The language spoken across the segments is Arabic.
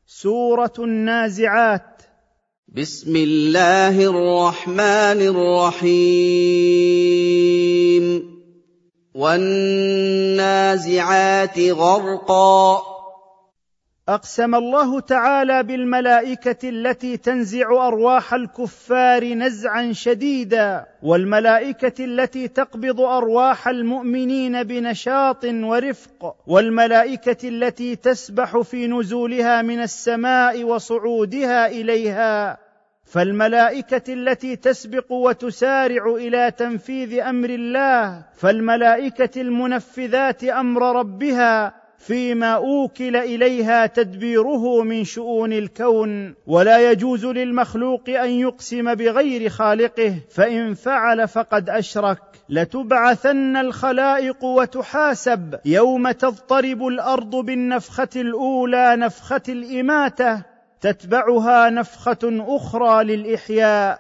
سورة النازعات. بسم الله الرحمن الرحيم. والنازعات غرقا. أقسم الله تعالى بالملائكة التي تنزع أرواح الكفار نزعا شديدا، والملائكة التي تقبض أرواح المؤمنين بنشاط ورفق، والملائكة التي تسبح في نزولها من السماء وصعودها إليها. فالملائكة التي تسبق وتسارع إلى تنفيذ أمر الله، فالملائكة المنفذات أمر ربها فيما أوكل إليها تدبيره من شؤون الكون. ولا يجوز للمخلوق أن يقسم بغير خالقه، فإن فعل فقد أشرك. لتبعثن الخلائق وتحاسب يوم تضطرب الأرض بالنفخة الأولى نفخة الإماتة، تتبعها نفخة أخرى للإحياء.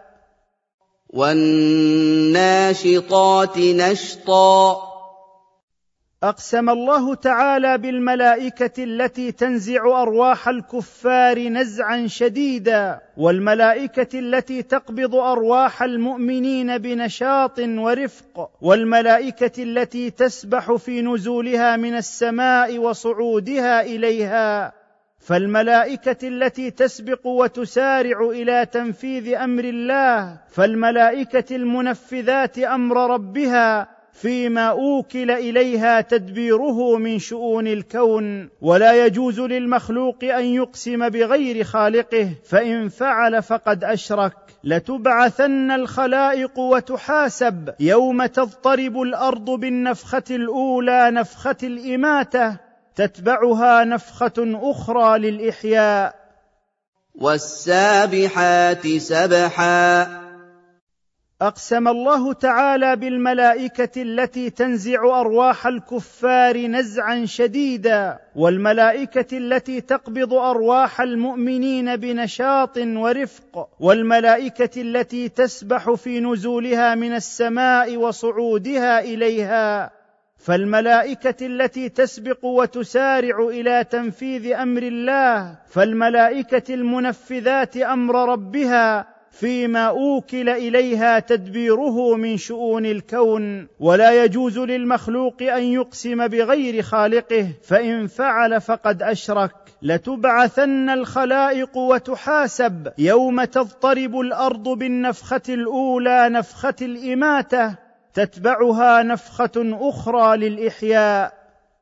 والناشطات نشطا. أقسم الله تعالى بالملائكة التي تنزع أرواح الكفار نزعا شديدا، والملائكة التي تقبض أرواح المؤمنين بنشاط ورفق، والملائكة التي تسبح في نزولها من السماء وصعودها إليها. فالملائكة التي تسبق وتسارع إلى تنفيذ أمر الله، فالملائكة المنفذات أمر ربها فيما أوكل إليها تدبيره من شؤون الكون. ولا يجوز للمخلوق أن يقسم بغير خالقه، فإن فعل فقد أشرك. لتبعثن الخلائق وتحاسب يوم تضطرب الأرض بالنفخة الأولى نفخة الإماتة، تتبعها نفخة أخرى للإحياء. والسابحات سبحا. أقسم الله تعالى بالملائكة التي تنزع أرواح الكفار نزعا شديدا، والملائكة التي تقبض أرواح المؤمنين بنشاط ورفق، والملائكة التي تسبح في نزولها من السماء وصعودها إليها. فالملائكة التي تسبق وتسارع إلى تنفيذ أمر الله، فالملائكة المنفذات أمر ربها فيما أوكل إليها تدبيره من شؤون الكون. ولا يجوز للمخلوق أن يقسم بغير خالقه، فإن فعل فقد أشرك. لتبعثن الخلائق وتحاسب يوم تضطرب الأرض بالنفخة الأولى نفخة الإماتة، تتبعها نفخة أخرى للإحياء.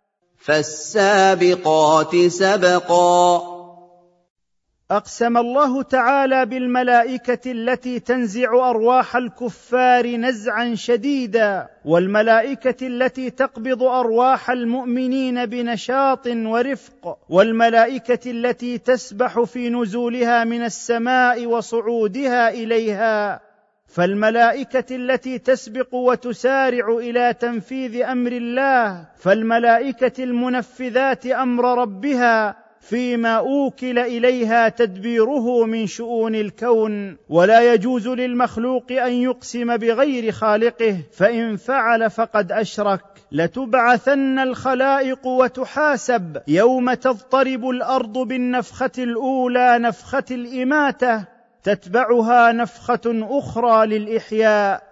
فالسابقات سبقا. أقسم الله تعالى بالملائكة التي تنزع أرواح الكفار نزعا شديدا، والملائكة التي تقبض أرواح المؤمنين بنشاط ورفق، والملائكة التي تسبح في نزولها من السماء وصعودها إليها. فالملائكة التي تسبق وتسارع إلى تنفيذ أمر الله، فالملائكة المنفذات أمر ربها فيما أوكل إليها تدبيره من شؤون الكون. ولا يجوز للمخلوق أن يقسم بغير خالقه، فإن فعل فقد أشرك. لتبعثن الخلائق وتحاسب يوم تضطرب الأرض بالنفخة الأولى نفخة الإماتة، تتبعها نفخة أخرى للإحياء.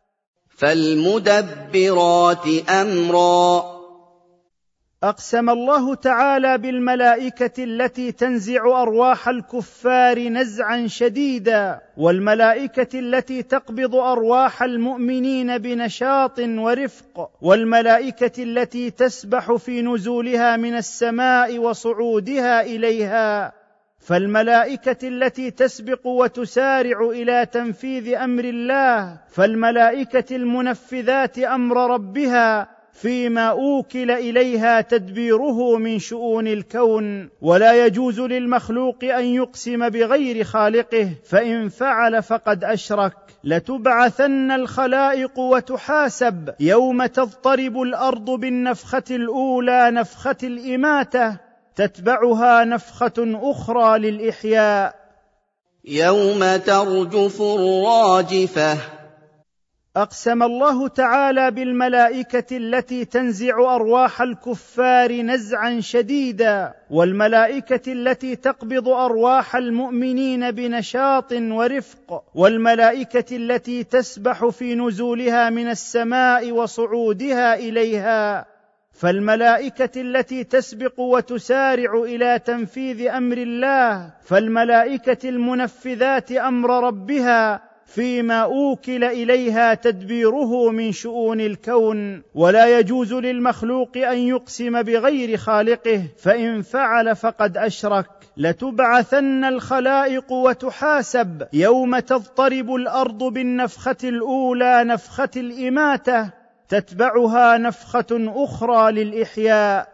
فالمدبرات أمرا. أقسم الله تعالى بالملائكة التي تنزع أرواح الكفار نزعا شديدا، والملائكة التي تقبض أرواح المؤمنين بنشاط ورفق، والملائكة التي تسبح في نزولها من السماء وصعودها إليها. فالملائكة التي تسبق وتسارع إلى تنفيذ أمر الله، فالملائكة المنفذات أمر ربها فيما أوكل إليها تدبيره من شؤون الكون. ولا يجوز للمخلوق أن يقسم بغير خالقه، فإن فعل فقد أشرك. لتبعثن الخلائق وتحاسب يوم تضطرب الأرض بالنفخة الأولى نفخة الإماتة، تتبعها نفخة أخرى للإحياء. يوم ترجف الراجفة. أقسم الله تعالى بالملائكة التي تنزع أرواح الكفار نزعا شديدا، والملائكة التي تقبض أرواح المؤمنين بنشاط ورفق، والملائكة التي تسبح في نزولها من السماء وصعودها إليها. فالملائكة التي تسبق وتسارع إلى تنفيذ أمر الله، فالملائكة المنفذات أمر ربها فيما أوكل إليها تدبيره من شؤون الكون. ولا يجوز للمخلوق أن يقسم بغير خالقه، فإن فعل فقد أشرك. لتبعثن الخلائق وتحاسب يوم تضطرب الأرض بالنفخة الأولى نفخة الإماتة، تتبعها نفخة أخرى للإحياء،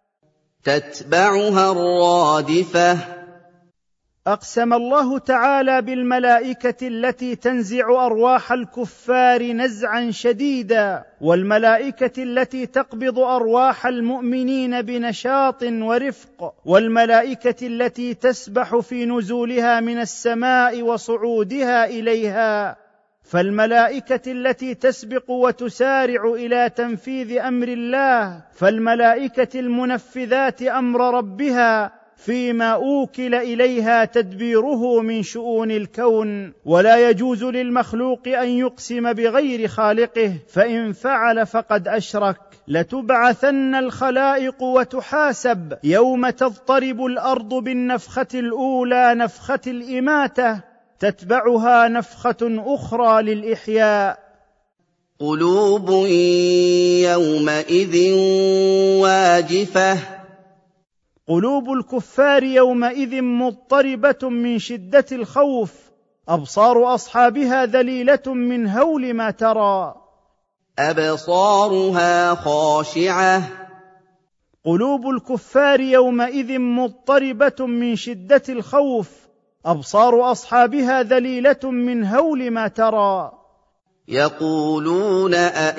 تتبعها الرادفة. أقسم الله تعالى بالملائكة التي تنزع أرواح الكفار نزعا شديدا، والملائكة التي تقبض أرواح المؤمنين بنشاط ورفق، والملائكة التي تسبح في نزولها من السماء وصعودها إليها. فالملائكة التي تسبق وتسارع إلى تنفيذ أمر الله، فالملائكة المنفذات أمر ربها فيما أوكل إليها تدبيره من شؤون الكون. ولا يجوز للمخلوق أن يقسم بغير خالقه، فإن فعل فقد أشرك. لتبعثن الخلائق وتحاسب يوم تضطرب الأرض بالنفخة الأولى نفخة الإماتة، تتبعها نفخة أخرى للإحياء. قلوب يومئذ واجفة. قلوب الكفار يومئذ مضطربة من شدة الخوف، أبصار أصحابها ذليلة من هول ما ترى. أبصارها خاشعة. قلوب الكفار يومئذ مضطربة من شدة الخوف، أبصار أصحابها ذليلة من هول ما ترى. يقولون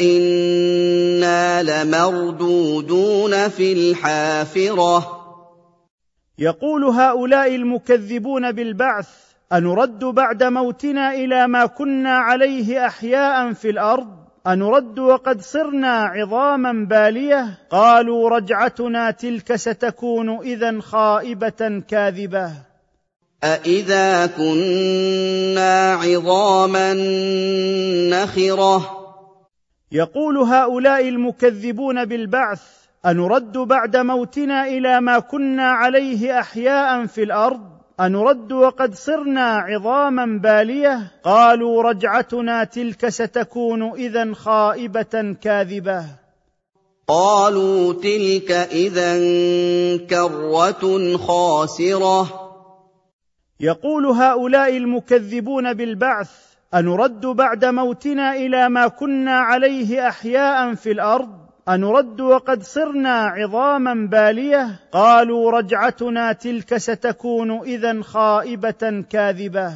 أئنا لمردودون في الحافرة. يقول هؤلاء المكذبون بالبعث: أنرد بعد موتنا إلى ما كنا عليه أحياء في الأرض؟ أنرد وقد صرنا عظاما بالية؟ قالوا رجعتنا تلك ستكون إذن خائبة كاذبة. أإذا كنا عظاما نخرة. يقول هؤلاء المكذبون بالبعث: أنرد بعد موتنا إلى ما كنا عليه أحياء في الأرض؟ أنرد وقد صرنا عظاما بالية؟ قالوا رجعتنا تلك ستكون إذن خائبة كاذبة. قالوا تلك إذن كرة خاسرة. يقول هؤلاء المكذبون بالبعث: أنرد بعد موتنا إلى ما كنا عليه أحياء في الأرض؟ أنرد وقد صرنا عظاما بالية؟ قالوا رجعتنا تلك ستكون إذن خائبة كاذبة.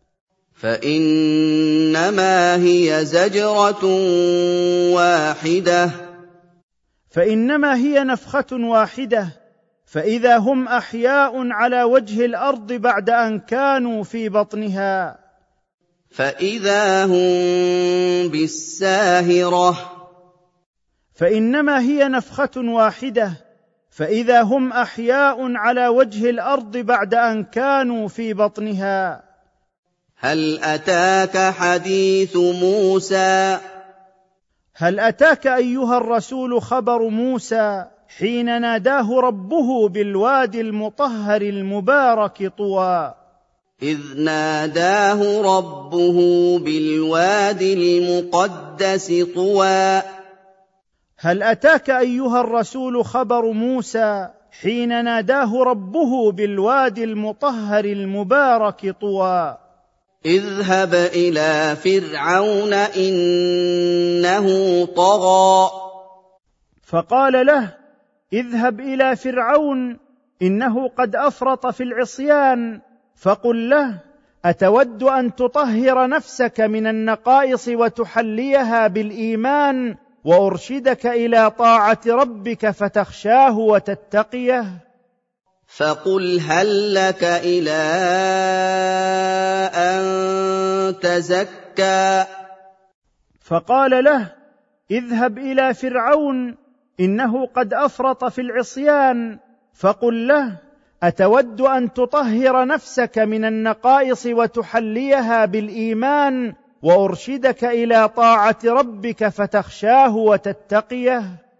فإنما هي زجرة واحدة. فإنما هي نفخة واحدة، فإذا هم أحياء على وجه الأرض بعد أن كانوا في بطنها. فإذا هم بالساهرة. فإنما هي نفخة واحدة، فإذا هم أحياء على وجه الأرض بعد أن كانوا في بطنها. هل أتاك حديث موسى؟ هل أتاك أيها الرسول خبر موسى حين ناداه ربه بالوادي المطهر المبارك طوى؟ إذ ناداه ربه بالوادي المقدس طوى. هل أتاك أيها الرسول خبر موسى حين ناداه ربه بالوادي المطهر المبارك طوى؟ اذهب إلى فرعون إنه طغى. فقال له: اذهب إلى فرعون إنه قد أفرط في العصيان، فقل له: أتود أن تطهر نفسك من النقائص وتحليها بالإيمان، وأرشدك إلى طاعة ربك فتخشاه وتتقيه؟ فقل هل لك إلى أن تزكى. فقال له: اذهب إلى فرعون إنه قد أفرط في العصيان، فقل له: أتود أن تطهر نفسك من النقائص وتحليها بالإيمان، وأرشدك إلى طاعة ربك فتخشاه وتتقيه،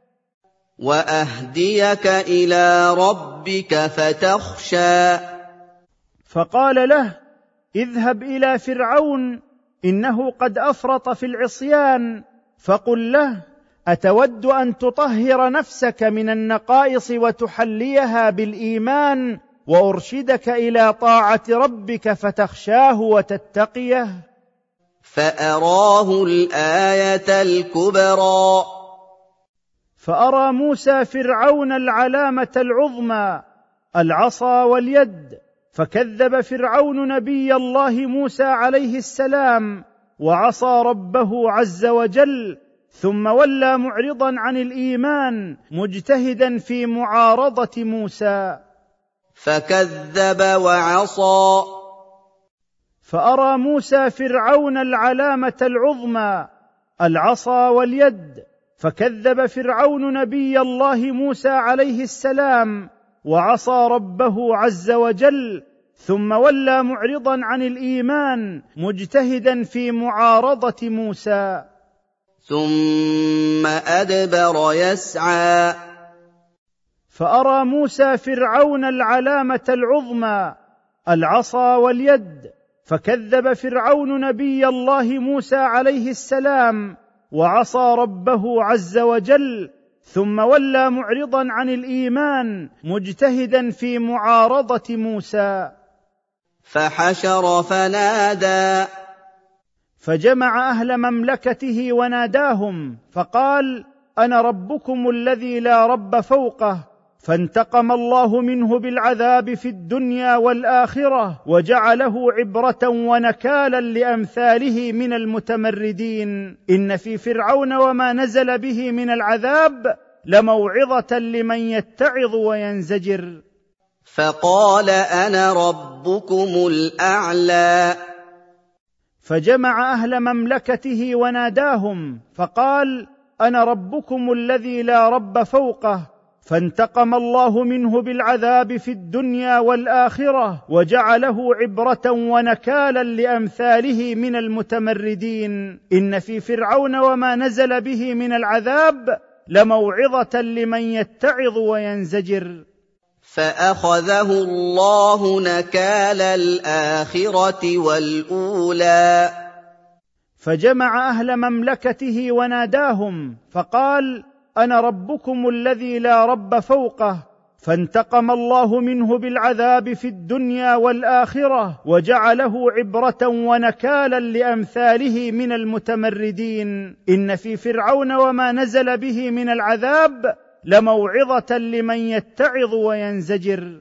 وأهديك إلى ربك فتخشى. فقال له: اذهب إلى فرعون إنه قد أفرط في العصيان، فقل له: أتود أن تطهر نفسك من النقائص وتحليها بالإيمان، وأرشدك إلى طاعة ربك فتخشاه وتتقيه. فأراه الآية الكبرى. فأرى موسى فرعون العلامة العظمى، العصا واليد، فكذب فرعون نبي الله موسى عليه السلام، وعصى ربه عز وجل، ثم ولى معرضا عن الإيمان مجتهدا في معارضة موسى، فكذب وعصى. فأرى موسى فرعون العلامة العظمى، العصا واليد، فكذب فرعون نبي الله موسى عليه السلام، وعصى ربه عز وجل، ثم ولى معرضا عن الإيمان مجتهدا في معارضة موسى، ثم أدبر يسعى. فأرى موسى فرعون العلامة العظمى، العصا واليد، فكذب فرعون نبي الله موسى عليه السلام، وعصى ربه عز وجل، ثم ولى معرضا عن الإيمان مجتهدا في معارضة موسى، فحشر فنادى. فجمع أهل مملكته وناداهم فقال: أنا ربكم الذي لا رب فوقه، فانتقم الله منه بالعذاب في الدنيا والآخرة، وجعله عبرة ونكالا لأمثاله من المتمردين. إن في فرعون وما نزل به من العذاب لموعظة لمن يتعظ وينزجر. فقال: أنا ربكم الأعلى. فجمع أهل مملكته وناداهم فقال: أنا ربكم الذي لا رب فوقه، فانتقم الله منه بالعذاب في الدنيا والآخرة، وجعله عبرة ونكالا لأمثاله من المتمردين. إن في فرعون وما نزل به من العذاب لموعظة لمن يتعظ وينزجر. فأخذه الله نكال الآخرة والأولى. فجمع أهل مملكته وناداهم فقال: أنا ربكم الذي لا رب فوقه، فانتقم الله منه بالعذاب في الدنيا والآخرة، وجعله عبرة ونكالا لأمثاله من المتمردين. إن في فرعون وما نزل به من العذاب لموعظة لمن يتعظ وينزجر.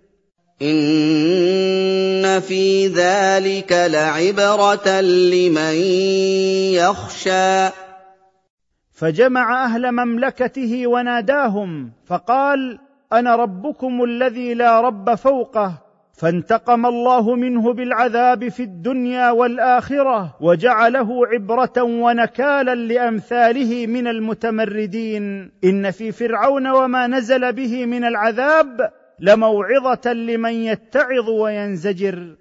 إن في ذلك لعبرة لمن يخشى. فجمع أهل مملكته وناداهم فقال: أنا ربكم الذي لا رب فوقه، فانتقم الله منه بالعذاب في الدنيا والآخرة، وجعله عبرة ونكالا لأمثاله من المتمردين. إن في فرعون وما نزل به من العذاب لموعظة لمن يتعظ وينزجر.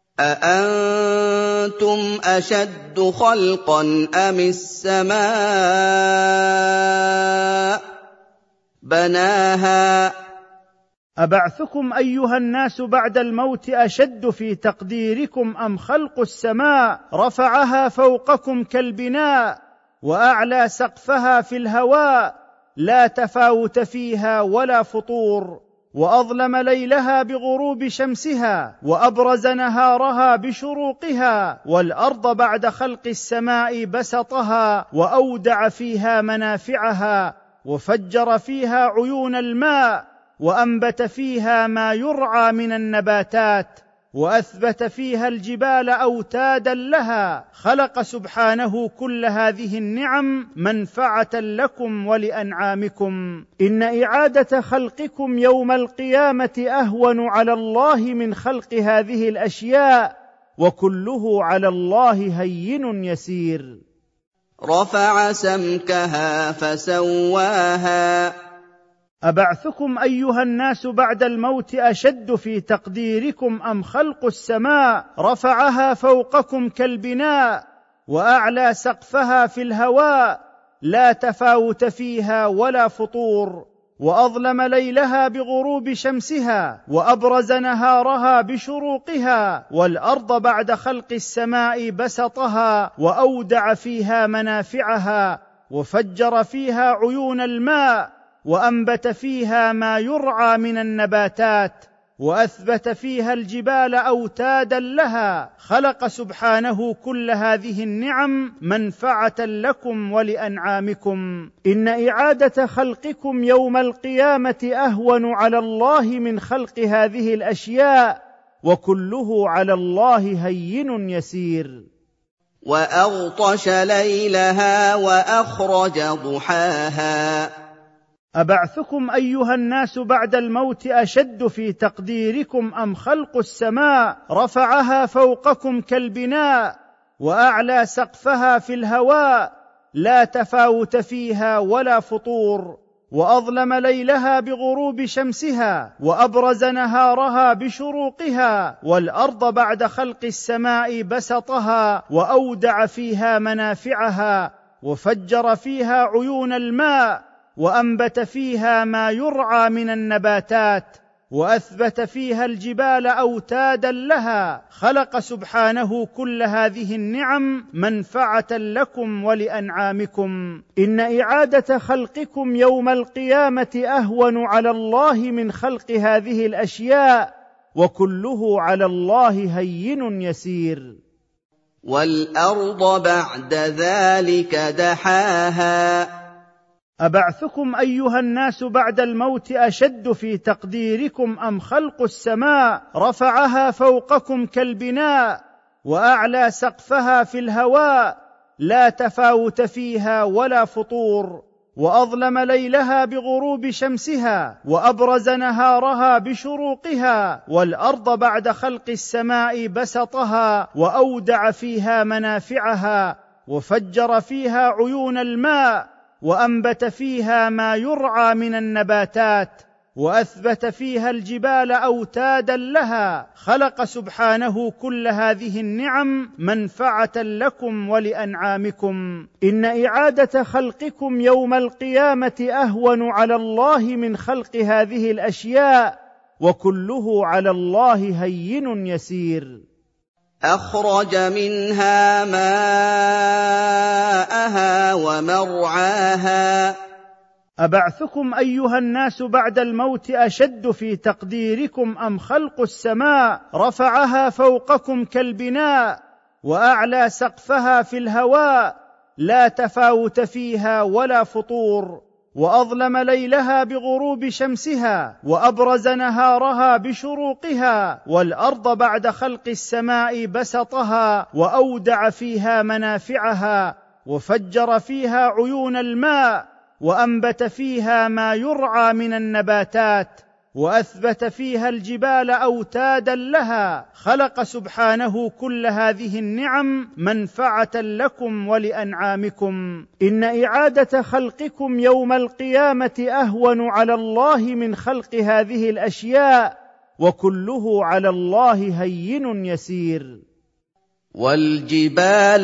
أأنتم أشد خلقا أم السماء بناها. أبعثكم أيها الناس بعد الموت أشد في تقديركم أم خلق السماء رفعها فوقكم كالبناء، وأعلى سقفها في الهواء، لا تفاوت فيها ولا فطور، وأظلم ليلها بغروب شمسها، وأبرز نهارها بشروقها، والأرض بعد خلق السماء بسطها، وأودع فيها منافعها، وفجر فيها عيون الماء، وأنبت فيها ما يرعى من النباتات، وأثبت فيها الجبال أوتادا لها. خلق سبحانه كل هذه النعم منفعة لكم ولأنعامكم. إن إعادة خلقكم يوم القيامة أهون على الله من خلق هذه الأشياء، وكله على الله هين يسير. رَفَعَ سَمْكَهَا فَسَوَّاهَا أبعثكم أيها الناس بعد الموت أشد في تقديركم أم خلق السماء رفعها فوقكم كالبناء وأعلى سقفها في الهواء لا تفاوت فيها ولا فطور وأظلم ليلها بغروب شمسها وأبرز نهارها بشروقها والأرض بعد خلق السماء بسطها وأودع فيها منافعها وفجر فيها عيون الماء وأنبت فيها ما يرعى من النباتات وأثبت فيها الجبال أوتادا لها خلق سبحانه كل هذه النعم منفعة لكم ولأنعامكم إن إعادة خلقكم يوم القيامة أهون على الله من خلق هذه الأشياء وكله على الله هين يسير وأغطش ليلها وأخرج ضحاها أبعثكم أيها الناس بعد الموت أشد في تقديركم أم خلق السماء رفعها فوقكم كالبناء وأعلى سقفها في الهواء لا تفاوت فيها ولا فطور وأظلم ليلها بغروب شمسها وأبرز نهارها بشروقها والأرض بعد خلق السماء بسطها وأودع فيها منافعها وفجر فيها عيون الماء وأنبت فيها ما يرعى من النباتات وأثبت فيها الجبال أوتادا لها خلق سبحانه كل هذه النعم منفعة لكم ولأنعامكم إن إعادة خلقكم يوم القيامة أهون على الله من خلق هذه الأشياء وكله على الله هين يسير والأرض بعد ذلك دحاها أبعثكم أيها الناس بعد الموت أشد في تقديركم أم خلق السماء رفعها فوقكم كالبناء وأعلى سقفها في الهواء لا تفاوت فيها ولا فطور وأظلم ليلها بغروب شمسها وأبرز نهارها بشروقها والأرض بعد خلق السماء بسطها وأودع فيها منافعها وفجر فيها عيون الماء وأنبت فيها ما يرعى من النباتات وأثبت فيها الجبال أوتادا لها خلق سبحانه كل هذه النعم منفعة لكم ولأنعامكم إن إعادة خلقكم يوم القيامة أهون على الله من خلق هذه الأشياء وكله على الله هين يسير أخرج منها ماءها ومرعاها أبعثكم أيها الناس بعد الموت أشد في تقديركم أم خلق السماء رفعها فوقكم كالبناء وأعلى سقفها في الهواء لا تفاوت فيها ولا فطور وأظلم ليلها بغروب شمسها وأبرز نهارها بشروقها والأرض بعد خلق السماء بسطها وأودع فيها منافعها وفجر فيها عيون الماء وأنبت فيها ما يرعى من النباتات وأثبت فيها الجبال أوتادا لها خلق سبحانه كل هذه النعم منفعة لكم ولأنعامكم إن إعادة خلقكم يوم القيامة أهون على الله من خلق هذه الأشياء وكله على الله هين يسير والجبال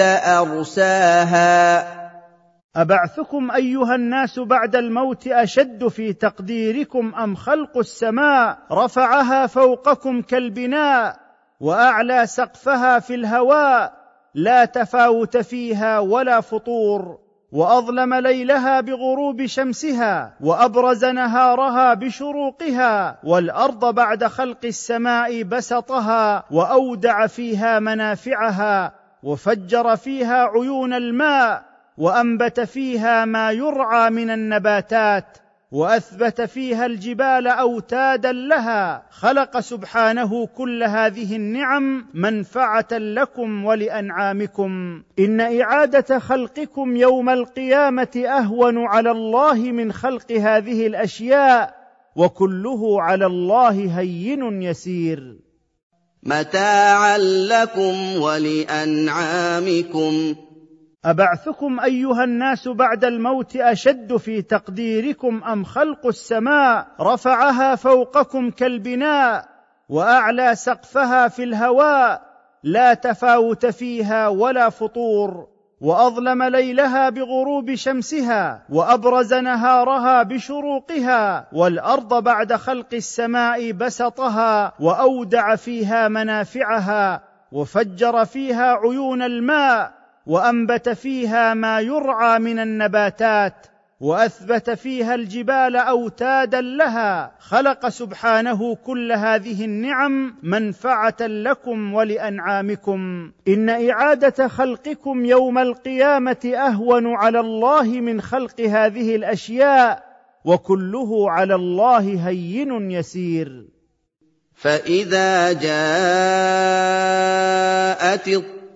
أرساها أبعثكم أيها الناس بعد الموت أشد في تقديركم أم خلق السماء رفعها فوقكم كالبناء وأعلى سقفها في الهواء لا تفاوت فيها ولا فطور وأظلم ليلها بغروب شمسها وأبرز نهارها بشروقها والأرض بعد خلق السماء بسطها وأودع فيها منافعها وفجر فيها عيون الماء وأنبت فيها ما يرعى من النباتات وأثبت فيها الجبال أوتادا لها خلق سبحانه كل هذه النعم منفعة لكم ولأنعامكم إن إعادة خلقكم يوم القيامة أهون على الله من خلق هذه الأشياء وكله على الله هين يسير متاعا لكم ولأنعامكم أبعثكم أيها الناس بعد الموت أشد في تقديركم أم خلق السماء رفعها فوقكم كالبناء وأعلى سقفها في الهواء لا تفاوت فيها ولا فطور، وأظلم ليلها بغروب شمسها وأبرز نهارها بشروقها، والأرض بعد خلق السماء بسطها وأودع فيها منافعها وفجر فيها عيون الماء وأنبت فيها ما يرعى من النباتات وأثبت فيها الجبال أوتادا لها. خلق سبحانه كل هذه النعم منفعة لكم ولأنعامكم. إن إعادة خلقكم يوم القيامة أهون على الله من خلق هذه الأشياء، وكله على الله هين يسير. فإذا جاءت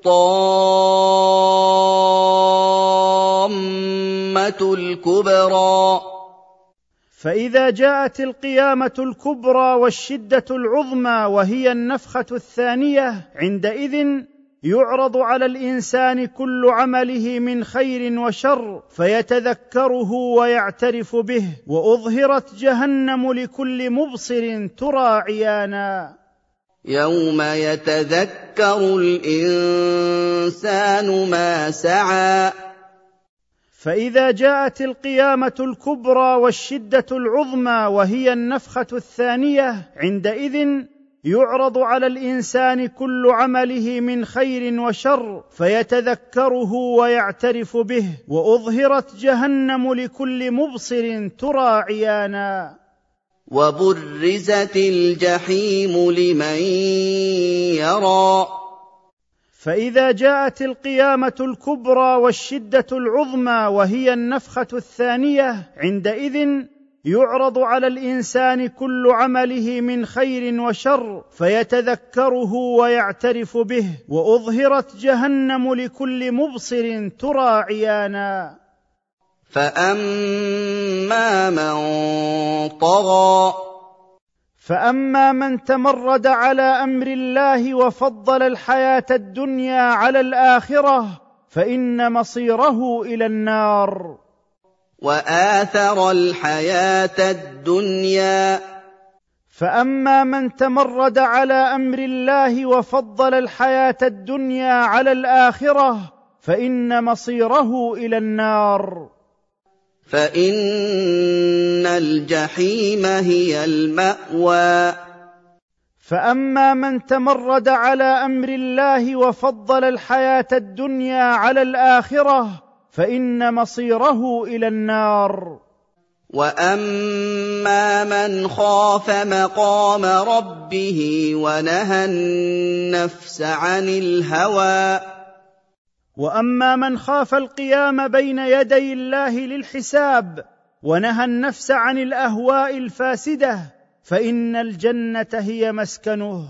الطامة الكبرى فإذا جاءت القيامة الكبرى والشدة العظمى وهي النفخة الثانية، عندئذ يعرض على الإنسان كل عمله من خير وشر فيتذكره ويعترف به، وأظهرت جهنم لكل مبصر ترى عيانا. يوم يتذكر الإنسان ما سعى. فإذا جاءت القيامة الكبرى والشدة العظمى وهي النفخة الثانية، عندئذ يعرض على الإنسان كل عمله من خير وشر فيتذكره ويعترف به، وأظهرت جهنم لكل مبصر ترى عيانا. وبرزت الجحيم لمن يرى. فإذا جاءت القيامة الكبرى والشدة العظمى وهي النفخة الثانية، عندئذ يعرض على الإنسان كل عمله من خير وشر فيتذكره ويعترف به، وأظهرت جهنم لكل مبصر ترى عيانا. فأما من طغى. فأما من تمرد على أمر الله وفضل الحياة الدنيا على الآخرة فإن مصيره إلى النار. وآثر الحياة الدنيا. فأما من تمرد على أمر الله وفضل الحياة الدنيا على الآخرة فإن مصيره إلى النار. فإن الجحيم هي المأوى. فأما من تمرد على أمر الله وفضل الحياة الدنيا على الآخرة فإن مصيره إلى النار. وأما من خاف مقام ربه ونهى النفس عن الهوى. وأما من خاف القيام بين يدي الله للحساب ونهى النفس عن الأهواء الفاسدة فإن الجنة هي مسكنه.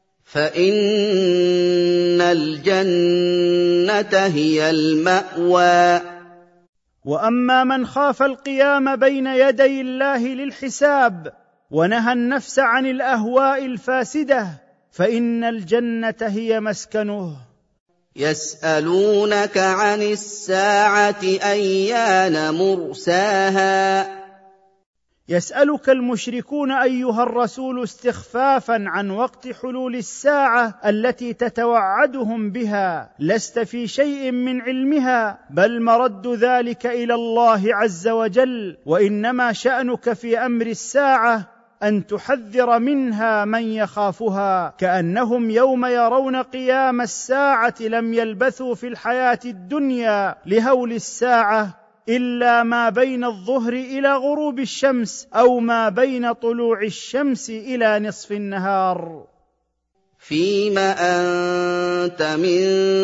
فإن الجنة هي المأوى. وأما من خاف القيام بين يدي الله للحساب ونهى النفس عن الأهواء الفاسدة فإن الجنة هي مسكنه. يسألونك عن الساعة أيان مرساها. يسألك المشركون أيها الرسول استخفافا عن وقت حلول الساعة التي تتوعدهم بها، لست في شيء من علمها، بل مرد ذلك إلى الله عز وجل، وإنما شأنك في أمر الساعة أن تحذر منها من يخافها، كأنهم يوم يرون قيام الساعة لم يلبثوا في الحياة الدنيا لهول الساعة إلا ما بين الظهر إلى غروب الشمس أو ما بين طلوع الشمس إلى نصف النهار. فيم أنت من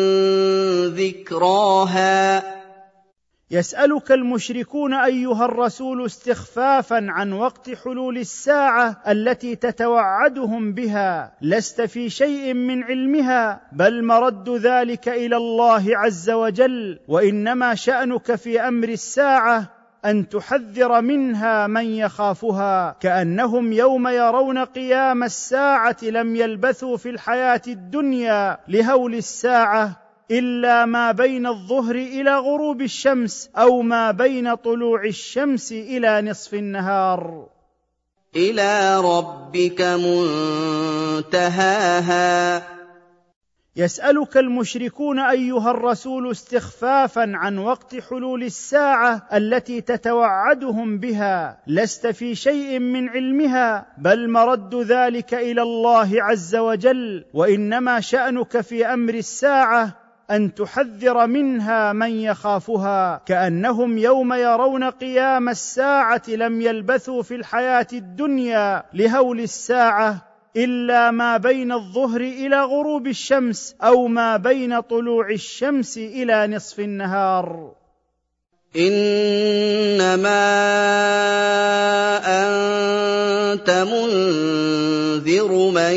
ذكراها. يسألك المشركون أيها الرسول استخفافا عن وقت حلول الساعة التي تتوعدهم بها، لست في شيء من علمها، بل مرد ذلك إلى الله عز وجل، وإنما شأنك في أمر الساعة أن تحذر منها من يخافها، كأنهم يوم يرون قيام الساعة لم يلبثوا في الحياة الدنيا لهول الساعة إلا ما بين الظهر إلى غروب الشمس أو ما بين طلوع الشمس إلى نصف النهار. إلى ربك منتهاها. يسألك المشركون أيها الرسول استخفافا عن وقت حلول الساعة التي تتوعدهم بها، لست في شيء من علمها، بل مرد ذلك إلى الله عز وجل، وإنما شأنك في أمر الساعة أن تحذر منها من يخافها، كأنهم يوم يرون قيام الساعة لم يلبثوا في الحياة الدنيا لهول الساعة إلا ما بين الظهر إلى غروب الشمس أو ما بين طلوع الشمس إلى نصف النهار. إنما أنت منذر من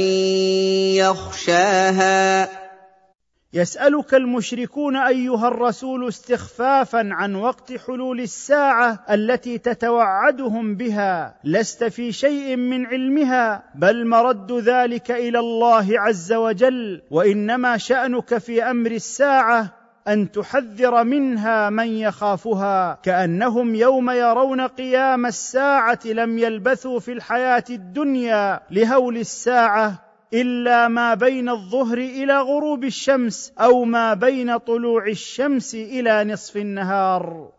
يخشاها. يسألك المشركون أيها الرسول استخفافا عن وقت حلول الساعة التي تتوعدهم بها، لست في شيء من علمها، بل مرد ذلك إلى الله عز وجل، وإنما شأنك في أمر الساعة أن تحذر منها من يخافها، كأنهم يوم يرون قيام الساعة لم يلبثوا في الحياة الدنيا لهول الساعة إلا ما بين الظهر إلى غروب الشمس أو ما بين طلوع الشمس إلى نصف النهار.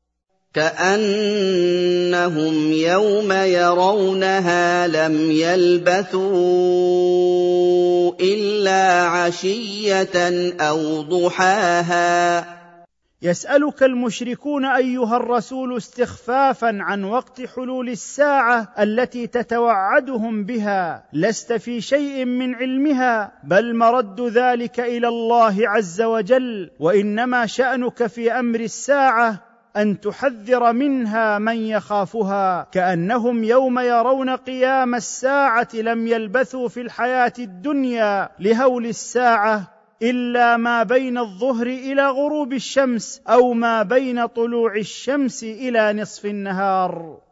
كأنهم يوم يرونها لم يلبثوا إلا عشية أو ضحاها. يسألك المشركون أيها الرسول استخفافا عن وقت حلول الساعة التي تتوعدهم بها، لست في شيء من علمها، بل مرد ذلك إلى الله عز وجل، وإنما شأنك في أمر الساعة أن تحذر منها من يخافها، كأنهم يوم يرون قيام الساعة لم يلبثوا في الحياة الدنيا لهول الساعة إلا ما بين الظهر إلى غروب الشمس أو ما بين طلوع الشمس إلى نصف النهار.